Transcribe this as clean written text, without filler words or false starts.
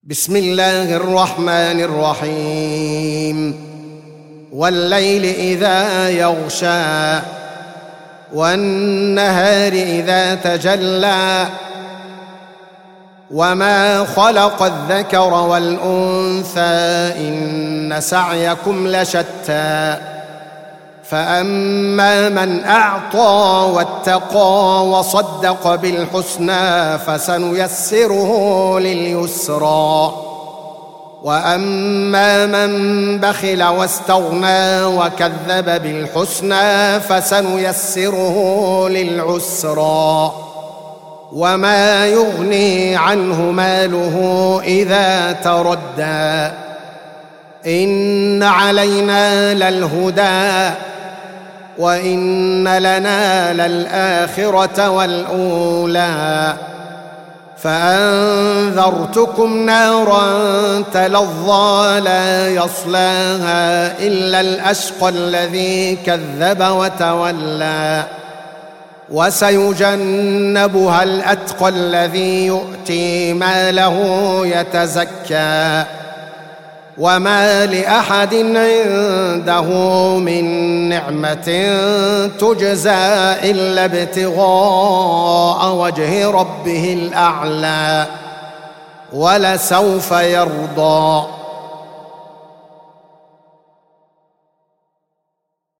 بسم الله الرحمن الرحيم والليل إذا يغشى والنهار إذا تجلى وما خلق الذكر والأنثى إن سعيكم لشتى فأما من أعطى واتقى وصدق بالحسنى فسنيسره لليسرى وأما من بخل واستغنى وكذب بالحسنى فسنيسره للعسرى وما يغني عنه ماله إذا تردى إن علينا للهدى وإن لنا للآخرة والأولى فأنذرتكم نارا تلظى لا يصلاها إلا الأشقى الذي كذب وتولى وسيجنبها الأتقى الذي يؤتي ماله يتزكى وما لأحد عنده من نعمة تجزى إلا ابتغاء وجه ربه الأعلى ولسوف يرضى